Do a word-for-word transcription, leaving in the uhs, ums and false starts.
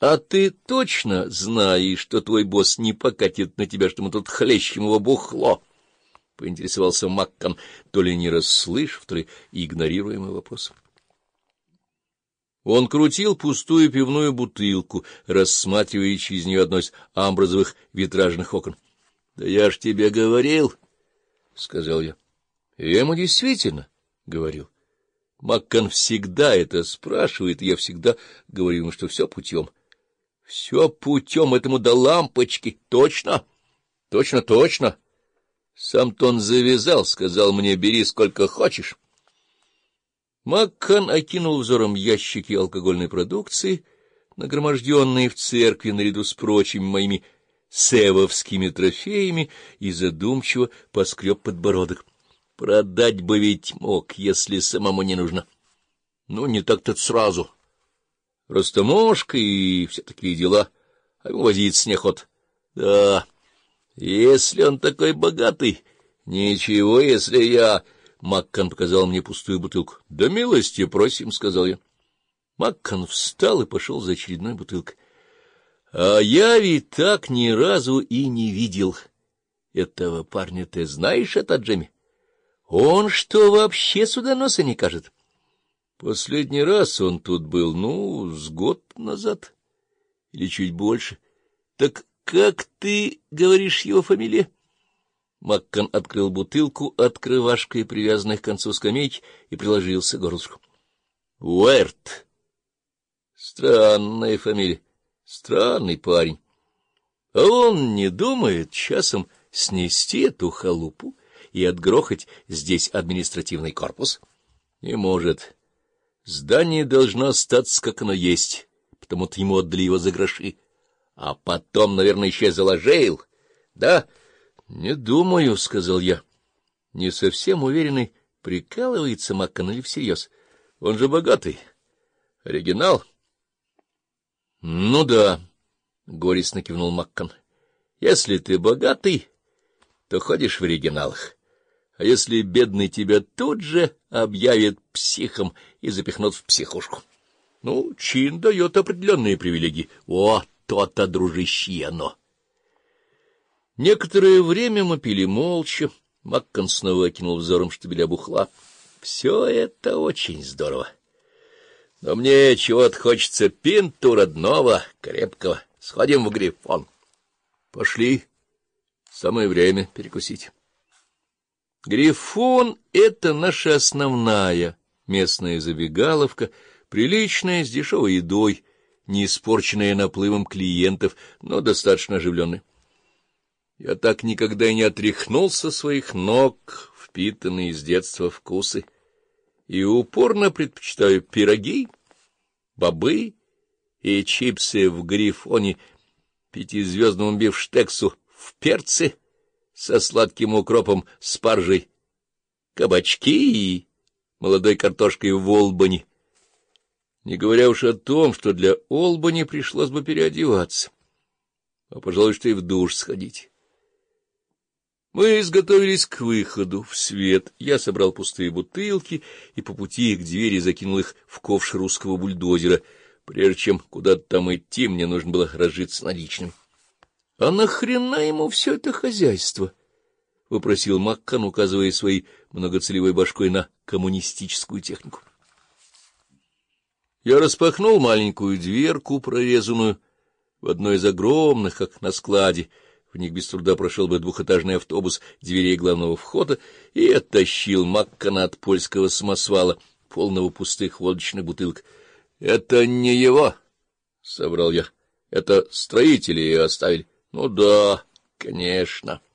А ты точно знаешь, что твой босс не покатит на тебя, что мы тут хлещем его бухло? — поинтересовался Маккан, то ли не расслышав, то ли игнорируя мой вопрос. Он крутил пустую пивную бутылку, рассматривая через нее одно из амбразовых витражных окон. — Да я ж тебе говорил, — сказал я. И я ему действительно говорил. Маккан всегда это спрашивает, и я всегда говорю ему, что все путем. — Все путем этому до лампочки. Точно? Точно, точно. Сам-то он завязал, сказал мне, бери сколько хочешь. Маккан окинул взором ящики алкогольной продукции, нагроможденные в церкви наряду с прочими моими севовскими трофеями, и задумчиво поскреб подбородок. Продать бы ведь мог, если самому не нужно. Ну, не так-то сразу. Растаможка и все такие дела, а ему возиться неохота. Да, если он такой богатый, ничего, если я... Маккан показал мне пустую бутылку. — Да милости просим, — сказал я. Маккан встал и пошел за очередной бутылкой. — А я ведь так ни разу и не видел этого парня. Ты знаешь это, Джемми? Он что, вообще сюда носа не кажет? Последний раз он тут был, ну, с год назад или чуть больше. Так как ты говоришь его фамилия? Маккан открыл бутылку открывашкой, привязанной к концу скамейки, и приложился к горлышку. — Уэрт. Странная фамилия. Странный парень. А он не думает часом снести эту халупу и отгрохать здесь административный корпус? Не может. Здание должно остаться, как оно есть, потому-то ему отдали его за гроши. А потом, наверное, еще заложил, да? — Не думаю, — сказал я. Не совсем уверенный, прикалывается Маккан или всерьез. Он же богатый. Оригинал? — Ну да, — горестно кивнул Маккан. — Если ты богатый, то ходишь в оригиналах. А если бедный, тебя тут же объявят психом и запихнут в психушку. Ну, чин дает определенные привилегии. О, то-то, дружище, оно! Некоторое время мы пили молча. Маккан снова окинул взором штабеля бухла. Все это очень здорово. Но мне чего-то хочется пинту родного, крепкого. Сходим в Грифон. Пошли. Самое время перекусить. Грифон — это наша основная местная забегаловка, приличная, с дешевой едой, не испорченная наплывом клиентов, но достаточно оживленная. Я так никогда и не отряхнулся со своих ног, впитанные с детства вкусы, и упорно предпочитаю пироги, бобы и чипсы в Грифоне, пятизвездному бифштексу в перце со сладким укропом, спаржей, кабачки и молодой картошкой в Олбани. Не говоря уж о том, что для Олбани пришлось бы переодеваться, а, пожалуй, что и в душ сходить. Мы изготовились к выходу в свет. Я собрал пустые бутылки и по пути к двери закинул их в ковш русского бульдозера. Прежде чем куда-то там идти, мне нужно было разжиться наличными. — А нахрена ему все это хозяйство? — вопросил Маккан, указывая своей многоцелевой башкой на коммунистическую технику. Я распахнул маленькую дверку, прорезанную в одной из огромных, как на складе. В них без труда прошел бы двухэтажный автобус дверей главного входа, и оттащил Маккана от польского самосвала, полного пустых водочных бутылок. — Это не его, — соврал я. — Это строители ее оставили. — Ну да, конечно.